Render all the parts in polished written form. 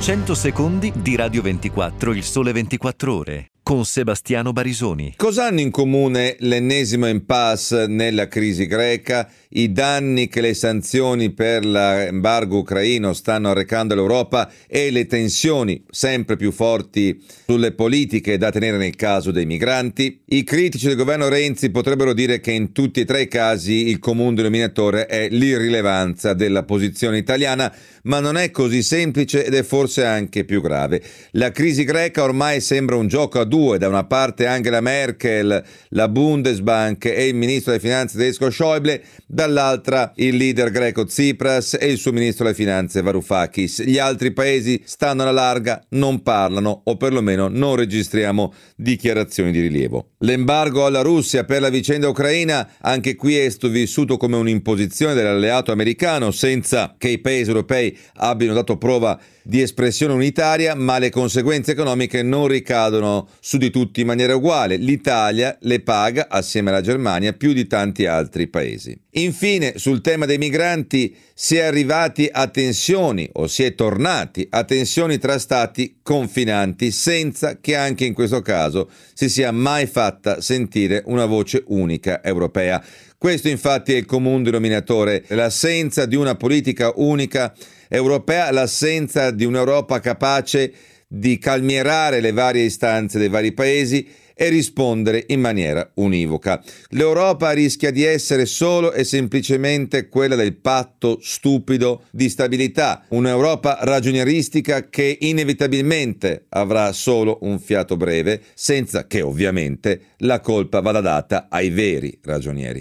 100 secondi di Radio 24, il sole 24 ore, con Sebastiano Barisoni. Cosa hanno in comune l'ennesimo impasse nella crisi greca, i danni che le sanzioni per l'embargo ucraino stanno arrecando all'Europa e le tensioni sempre più forti sulle politiche da tenere nel caso dei migranti? I critici del governo Renzi potrebbero dire che in tutti e tre i casi il comune denominatore è l'irrilevanza della posizione italiana, ma non è così semplice ed è forse anche più grave. La crisi greca ormai sembra un gioco a due, da una parte Angela Merkel, la Bundesbank e il ministro delle finanze tedesco Schäuble, dall'altra il leader greco Tsipras e il suo ministro delle finanze Varoufakis. Gli altri paesi stanno alla larga, non parlano o perlomeno non registriamo dichiarazioni di rilievo. L'embargo alla Russia per la vicenda ucraina, anche qui è stato vissuto come un'imposizione dell'alleato americano senza che i paesi europei abbiano dato prova di espressione unitaria, ma le conseguenze economiche non ricadono su di tutti in maniera uguale. L'Italia le paga, assieme alla Germania, più di tanti altri paesi. Infine, sul tema dei migranti si è arrivati a tensioni, o si è tornati a tensioni tra stati confinanti, senza che anche in questo caso si sia mai fatta sentire una voce unica europea. Questo infatti è il comune denominatore, l'assenza di una politica unica europea, l'assenza di un'Europa capace di calmierare le varie istanze dei vari paesi e rispondere in maniera univoca. L'Europa rischia di essere solo e semplicemente quella del patto stupido di stabilità, un'Europa ragionieristica che inevitabilmente avrà solo un fiato breve, senza che ovviamente la colpa vada data ai veri ragionieri.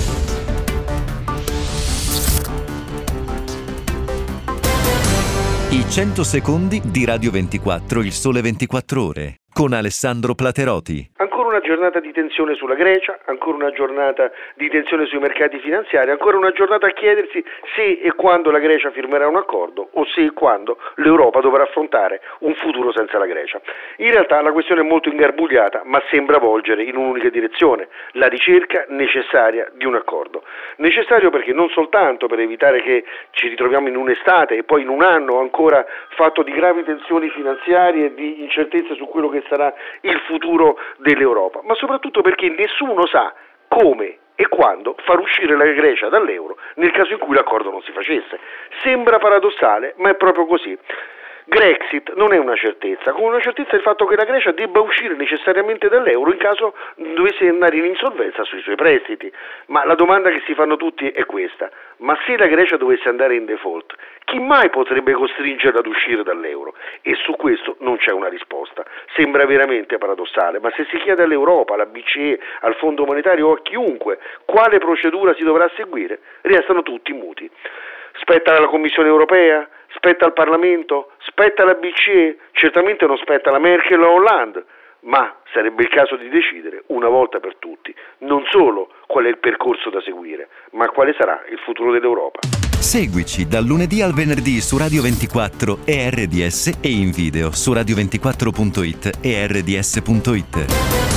I 100 secondi di Radio 24, il sole 24 ore, con Alessandro Plateroti. Ancora una giornata di tensione sulla Grecia, ancora una giornata di tensione sui mercati finanziari, ancora una giornata a chiedersi se e quando la Grecia firmerà un accordo o se e quando l'Europa dovrà affrontare un futuro senza la Grecia. In realtà la questione è molto ingarbugliata, ma sembra volgere in un'unica direzione: la ricerca necessaria di un accordo. Necessario perché non soltanto per evitare che ci ritroviamo in un'estate e poi in un anno ancora fatto di gravi tensioni finanziarie e di incertezze su quello che sarà il futuro dell'Europa, ma soprattutto perché nessuno sa come e quando far uscire la Grecia dall'euro nel caso in cui l'accordo non si facesse. Sembra paradossale, ma è proprio così. Grexit non è una certezza, come una certezza il fatto che la Grecia debba uscire necessariamente dall'euro in caso dovesse andare in insolvenza sui suoi prestiti. Ma la domanda che si fanno tutti è questa: ma se la Grecia dovesse andare in default, chi mai potrebbe costringerla ad uscire dall'euro? E su questo non c'è una risposta. Sembra veramente paradossale, ma se si chiede all'Europa, alla BCE, al Fondo Monetario o a chiunque quale procedura si dovrà seguire, restano tutti muti. Spetta alla Commissione Europea? Spetta al Parlamento? Spetta alla BCE? Certamente non spetta alla Merkel o Hollande, ma sarebbe il caso di decidere una volta per tutti non solo qual è il percorso da seguire, ma quale sarà il futuro dell'Europa. Seguici dal lunedì al venerdì su Radio 24 e RDS e in video su radio24.it e rds.it.